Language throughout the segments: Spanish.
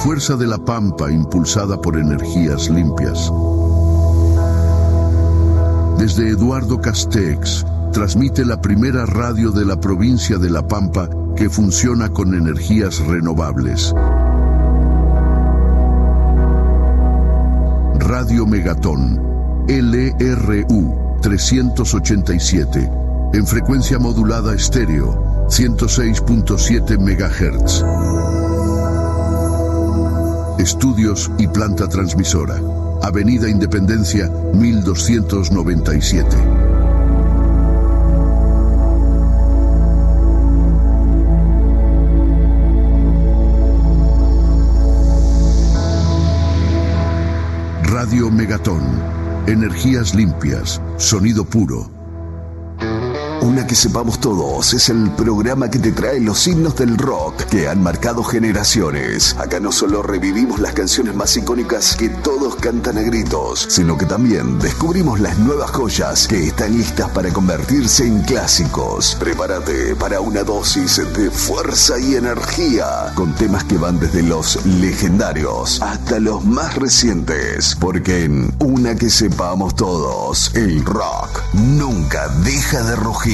fuerza de la pampa impulsada por energías limpias. Desde Eduardo Castex, transmite la primera radio de la provincia de La Pampa que funciona con energías renovables. Radio Megatón, LRU 387, en frecuencia modulada estéreo, 106.7 MHz. Estudios y planta transmisora. Avenida Independencia, 1297. Radio Megatón. Energías limpias, sonido puro. Una que sepamos todos es el programa que te trae los himnos del rock que han marcado generaciones. Acá no solo revivimos las canciones más icónicas que todos cantan a gritos, sino que también descubrimos las nuevas joyas que están listas para convertirse en clásicos. Prepárate para una dosis de fuerza y energía, con temas que van desde los legendarios hasta los más recientes, porque en Una que sepamos todos, el rock nunca deja de rugir.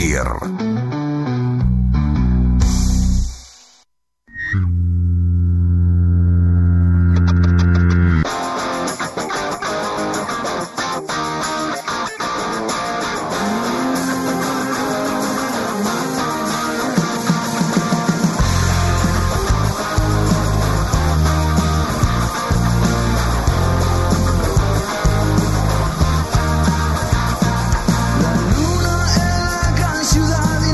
Ciudad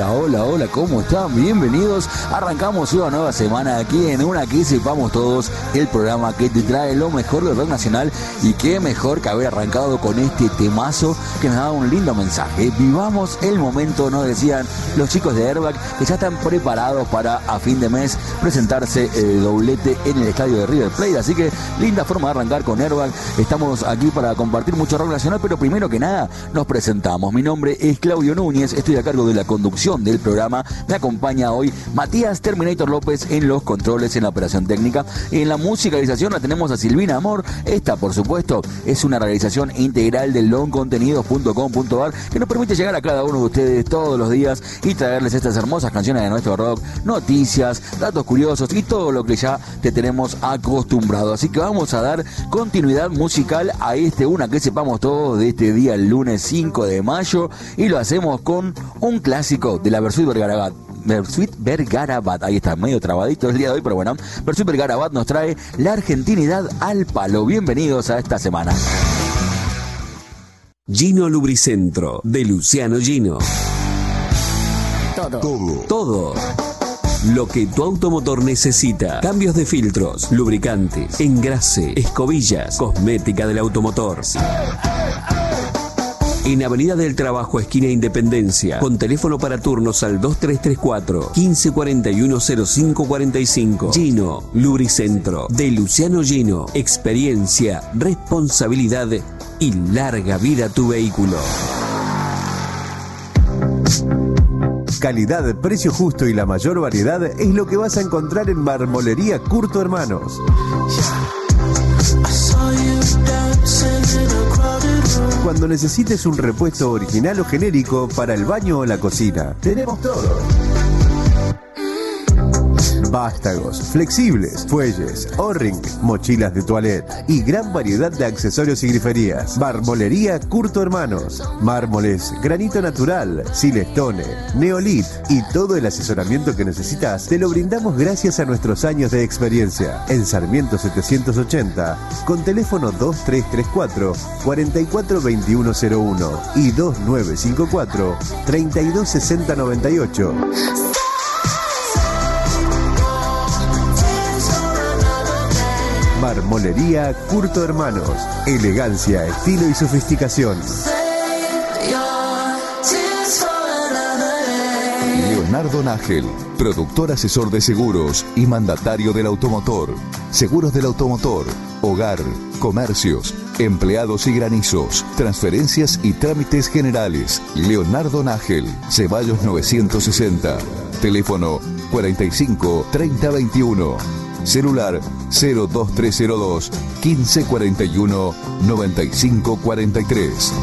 Hola, ¿cómo están? Bienvenidos. Arrancamos una nueva semana aquí en Una que sepamos todos, el programa que te trae lo mejor del rock nacional, y qué mejor que haber arrancado con este temazo que nos da un lindo mensaje. Vivamos el momento, nos decían los chicos de Airbag, que ya están preparados para a fin de mes presentarse el doblete en el estadio de River Plate, así que linda forma de arrancar con Airbag. Estamos aquí para compartir mucho rock nacional, pero primero que nada nos presentamos. Mi nombre es Claudio Núñez, estoy a cargo de la conducción del programa. Me acompaña hoy Matías Terminator López en los controles, en la operación técnica. En la musicalización la tenemos a Silvina Amor. Esta, por supuesto, es una realización integral de longcontenidos.com.ar que nos permite llegar a cada uno de ustedes todos los días y traerles estas hermosas canciones de nuestro rock, noticias, datos curiosos y todo lo que ya te tenemos acostumbrado. Así que vamos a dar continuidad musical a Una que sepamos todos de este día, el lunes 5 de mayo, y lo hacemos con un clásico de la Bersuit Vergarabat. Ahí está, medio trabadito el día de hoy, pero bueno, Bersuit Vergarabat nos trae La Argentinidad al palo. Bienvenidos a esta semana. Gino Lubricentro, de Luciano Gino. Todo lo que tu automotor necesita: cambios de filtros, lubricantes, engrase, escobillas, cosmética del automotor. En Avenida del Trabajo, esquina Independencia, con teléfono para turnos al 2334 1541 0545. Gino Lubricentro, de Luciano Gino. Experiencia, responsabilidad y larga vida a tu vehículo. Calidad, precio justo y la mayor variedad es lo que vas a encontrar en Marmolería Curto Hermanos. Cuando necesites un repuesto original o genérico para el baño o la cocina, tenemos todo. Vástagos, flexibles, fuelles, O-ring, mochilas de toilette y gran variedad de accesorios y griferías. Marmolería Curto Hermanos. Mármoles, granito natural, silestone, neolit y todo el asesoramiento que necesitas te lo brindamos gracias a nuestros años de experiencia. En Sarmiento 780, con teléfono 2334 442101 y 2954 326098. Marmolería Curto Hermanos. Elegancia, estilo y sofisticación. Leonardo Nágel, productor asesor de seguros y mandatario del automotor. Seguros del automotor, hogar, comercios, empleados y granizos, transferencias y trámites generales. Leonardo Nágel, Ceballos 960. Teléfono 45 30 21. Celular 02302 1541 9543.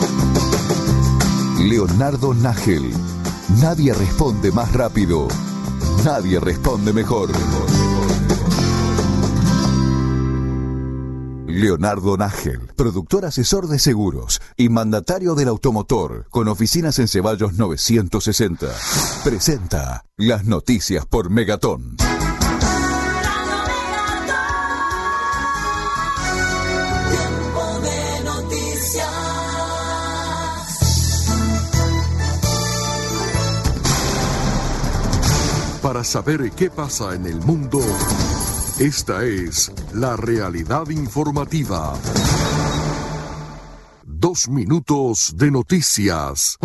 Leonardo Nágel. Nadie responde más rápido. Nadie responde mejor. Leonardo Nágel, productor asesor de seguros y mandatario del automotor, con oficinas en Ceballos 960. Presenta las noticias por Megatón. Para saber qué pasa en el mundo, esta es la realidad informativa. 2 minutos de noticias.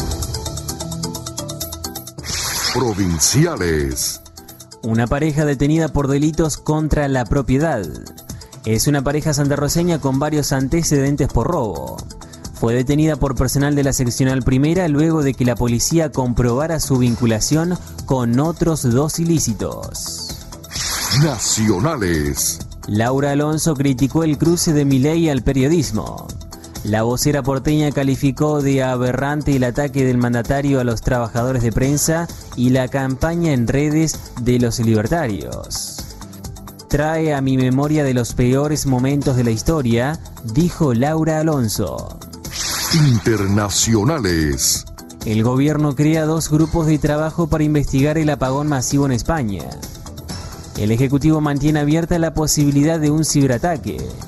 Provinciales. Una pareja detenida por delitos contra la propiedad. Es una pareja santarroceña con varios antecedentes por robo. Fue detenida por personal de la seccional primera luego de que la policía comprobara su vinculación con otros 2 ilícitos. Nacionales. Laura Alonso criticó el cruce de Milei al periodismo. La vocera porteña calificó de aberrante el ataque del mandatario a los trabajadores de prensa y la campaña en redes de los libertarios. Trae a mi memoria de los peores momentos de la historia, dijo Laura Alonso. Internacionales. El gobierno crea 2 grupos de trabajo para investigar el apagón masivo en España. El Ejecutivo mantiene abierta la posibilidad de un ciberataque.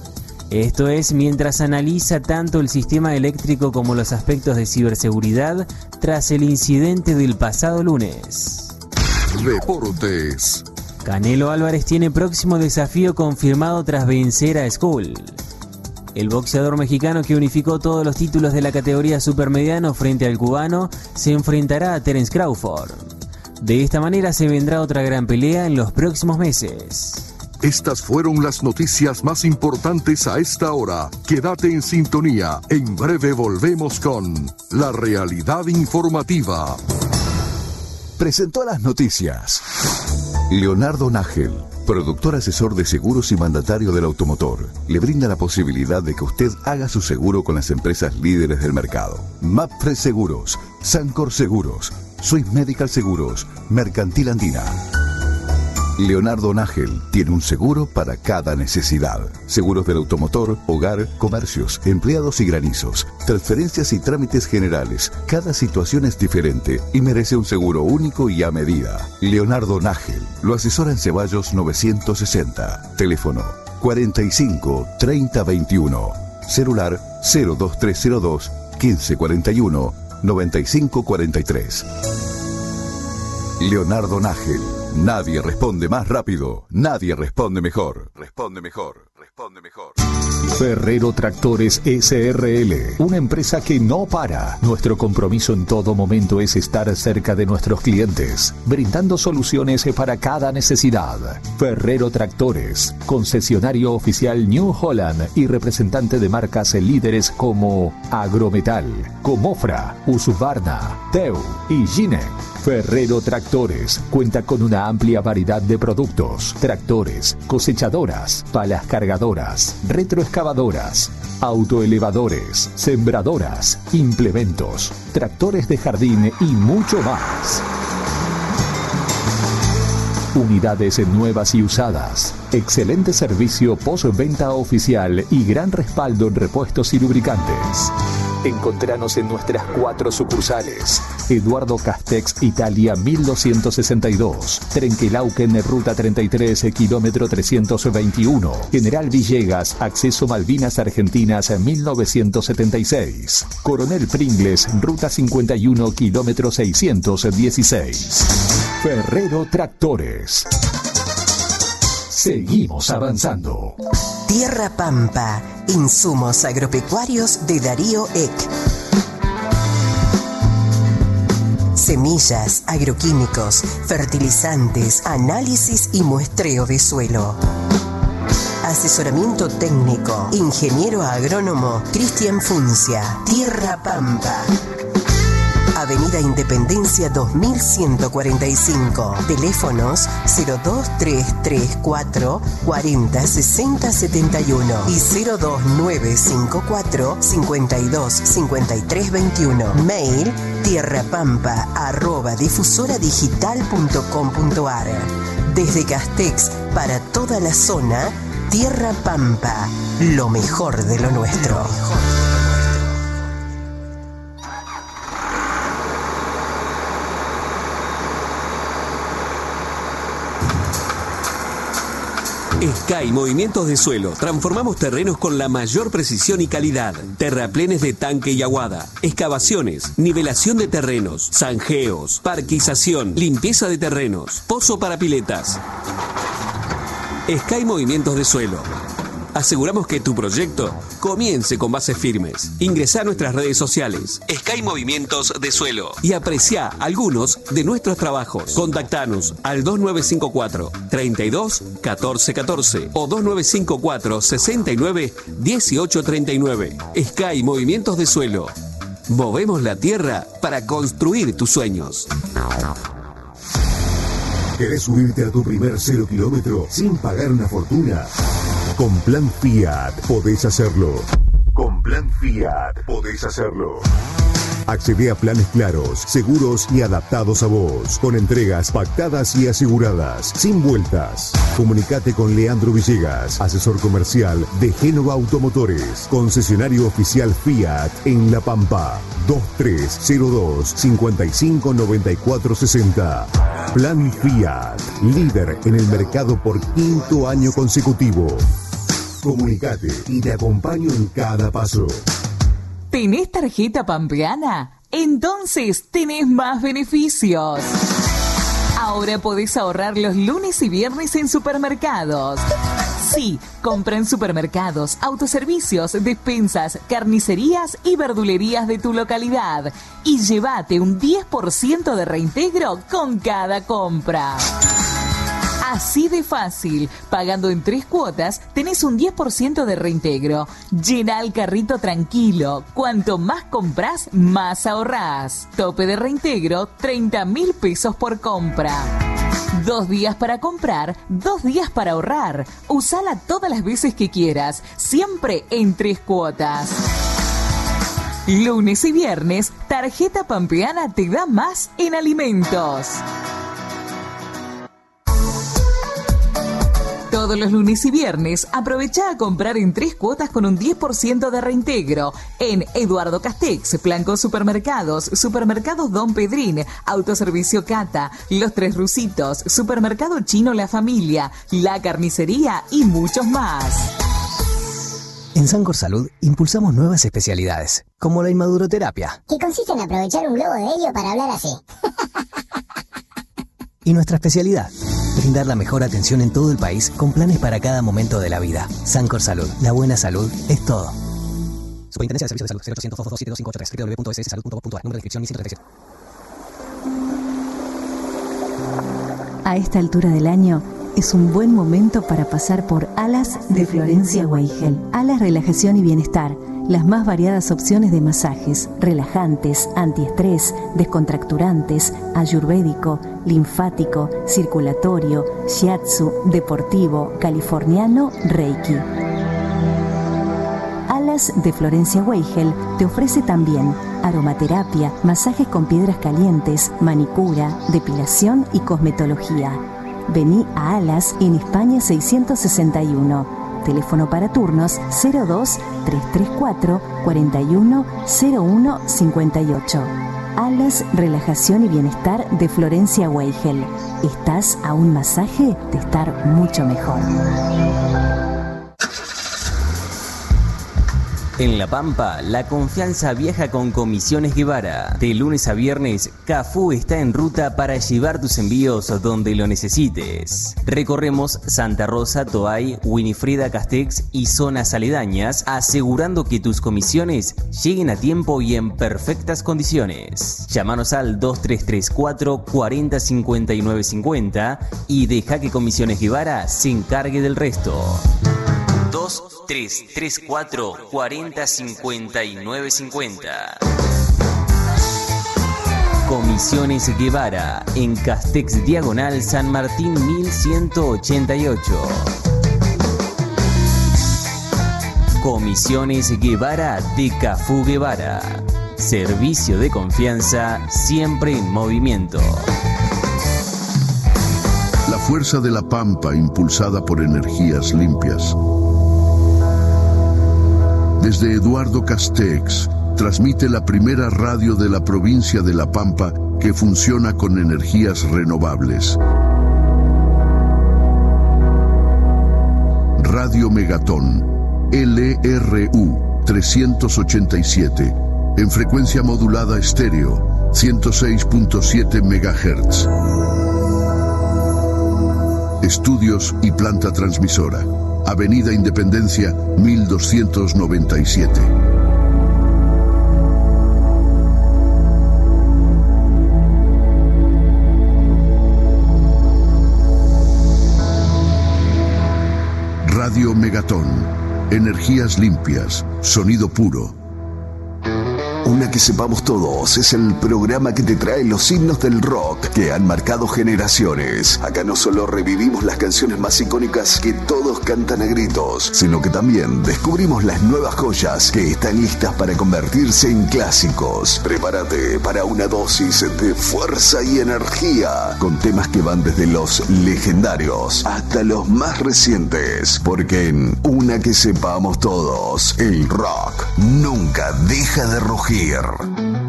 Esto es mientras analiza tanto el sistema eléctrico como los aspectos de ciberseguridad tras el incidente del pasado lunes. Deportes. Canelo Álvarez tiene próximo desafío confirmado tras vencer a Skull. El boxeador mexicano que unificó todos los títulos de la categoría supermediano frente al cubano se enfrentará a Terence Crawford. De esta manera se vendrá otra gran pelea en los próximos meses. Estas fueron las noticias más importantes a esta hora. Quédate en sintonía. En breve volvemos con La Realidad Informativa. Presentó las noticias Leonardo Nájel, productor asesor de seguros y mandatario del automotor. Le brinda la posibilidad de que usted haga su seguro con las empresas líderes del mercado. Mapfre Seguros, Sancor Seguros, Swiss Medical Seguros, Mercantil Andina. Leonardo Nájel tiene un seguro para cada necesidad. Seguros del automotor, hogar, comercios, empleados y granizos, transferencias y trámites generales. Cada situación es diferente y merece un seguro único y a medida. Leonardo Nájel lo asesora en Ceballos 960. Teléfono 45 30 21. Celular 02302 1541 9543. Leonardo Nájel. Nadie responde más rápido, nadie responde mejor. Responde mejor, responde mejor. Ferrero Tractores SRL, una empresa que no para. Nuestro compromiso en todo momento es estar cerca de nuestros clientes, brindando soluciones para cada necesidad. Ferrero Tractores, concesionario oficial New Holland y representante de marcas líderes como Agrometal, Comofra, Husqvarna, Teu y Gine. Ferrero Tractores cuenta con una amplia variedad de productos: tractores, cosechadoras, palas cargadoras, retroexcavadoras, autoelevadores, sembradoras, implementos, tractores de jardín y mucho más. Unidades nuevas y usadas, excelente servicio postventa oficial y gran respaldo en repuestos y lubricantes. Encontranos en nuestras 4 sucursales: Eduardo Castex, Italia 1262, Trenquelauquen, Ruta 33, kilómetro 321, General Villegas, Acceso Malvinas Argentinas 1976, Coronel Pringles, Ruta 51, kilómetro 616. Ferrero Tractores. Seguimos avanzando. Tierra Pampa, insumos agropecuarios de Darío Eck. Semillas, agroquímicos, fertilizantes, análisis y muestreo de suelo. Asesoramiento técnico, ingeniero agrónomo Cristian Funcia. Tierra Pampa. Avenida Independencia 2145. Teléfonos 02334 40 60 71 y 02954 52 53 21. Mail tierrapampa@difusoradigital.com.ar. Desde Castex para toda la zona, Tierra Pampa, lo mejor de lo nuestro. Sky Movimientos de Suelo. Transformamos terrenos con la mayor precisión y calidad. Terraplenes de tanque y aguada, excavaciones, nivelación de terrenos, zanjeos, parquización, limpieza de terrenos, pozo para piletas. Sky Movimientos de Suelo. Aseguramos que tu proyecto comience con bases firmes. Ingresá a nuestras redes sociales, Sky Movimientos de Suelo, y aprecia algunos de nuestros trabajos. Contactanos al 2954 32 14 14 o 2954 69 18 39. Sky Movimientos de Suelo. Movemos la tierra para construir tus sueños. ¿Querés subirte a tu primer 0 kilómetro sin pagar una fortuna? Con Plan Fiat podés hacerlo. Con Plan Fiat podés hacerlo. Accede a planes claros, seguros y adaptados a vos, con entregas pactadas y aseguradas, sin vueltas. Comunicate con Leandro Villegas, asesor comercial de Génova Automotores, concesionario oficial Fiat en La Pampa. 2302 55 94 60. Plan Fiat, líder en el mercado por 5º año consecutivo. Comunicate y te acompaño en cada paso. ¿Tenés tarjeta pampeana? Entonces tenés más beneficios. Ahora podés ahorrar los lunes y viernes en supermercados. Sí, compra en supermercados, autoservicios, despensas, carnicerías y verdulerías de tu localidad. Y llévate un 10% de reintegro con cada compra. Así de fácil, pagando en 3 cuotas, tenés un 10% de reintegro. Llená el carrito tranquilo. Cuanto más comprás, más ahorrás. Tope de reintegro, 30.000 pesos por compra. 2 días para comprar, 2 días para ahorrar. Usala todas las veces que quieras, siempre en 3 cuotas. Lunes y viernes, tarjeta pampeana te da más en alimentos. Todos los lunes y viernes, aprovecha a comprar en 3 cuotas con un 10% de reintegro en Eduardo Castex, Blanco Supermercados, Supermercados Don Pedrín, Autoservicio Cata, Los Tres Rusitos, Supermercado Chino La Familia, La Carnicería y muchos más. En Sancor Salud impulsamos nuevas especialidades, como la inmaduroterapia. Que consiste en aprovechar un globo de helio para hablar así. Y nuestra especialidad, brindar la mejor atención en todo el país con planes para cada momento de la vida. Sancor Salud, la buena salud es todo. Superintendencia de Servicios de Salud, 0800 222 7253, www.sssalud.gov.ar, número de inscripción 1137. A esta altura del año es un buen momento para pasar por Alas de Florencia Weigel. Alas Relajación y Bienestar. Las más variadas opciones de masajes, relajantes, antiestrés, descontracturantes, ayurvédico, linfático, circulatorio, shiatsu, deportivo, californiano, reiki. Alas de Florencia Weigel te ofrece también aromaterapia, masajes con piedras calientes, manicura, depilación y cosmetología. Vení a Alas en España 661. Teléfono para turnos 02 334 41 01 58. Alas, Relajación y Bienestar de Florencia Weigel. ¿Estás a un masaje de estar mucho mejor? En La Pampa, la confianza viaja con Comisiones Guevara. De lunes a viernes, Cafú está en ruta para llevar tus envíos donde lo necesites. Recorremos Santa Rosa, Toay, Winifreda, Castex y zonas aledañas, asegurando que tus comisiones lleguen a tiempo y en perfectas condiciones. Llámanos al 2334 40 59 50 y deja que Comisiones Guevara se encargue del resto. 2334 40 59 50. Comisiones Guevara en Castex Diagonal San Martín 1188. Comisiones Guevara de Cafú Guevara. Servicio de confianza siempre en movimiento. La fuerza de la Pampa impulsada por energías limpias. Desde Eduardo Castex, transmite la primera radio de la provincia de La Pampa que funciona con energías renovables. Radio Megatón, LRU 387, en frecuencia modulada estéreo, 106.7 MHz. Estudios y planta transmisora. Avenida Independencia, 1297. Radio Megatón. Energías limpias. Sonido puro. Una que sepamos todos es el programa que te trae los himnos del rock que han marcado generaciones. Acá no solo revivimos las canciones más icónicas que todos cantan a gritos, sino que también descubrimos las nuevas joyas que están listas para convertirse en clásicos. Prepárate para una dosis de fuerza y energía con temas que van desde los legendarios hasta los más recientes, porque en Una que sepamos todos, el rock nunca deja de rugir.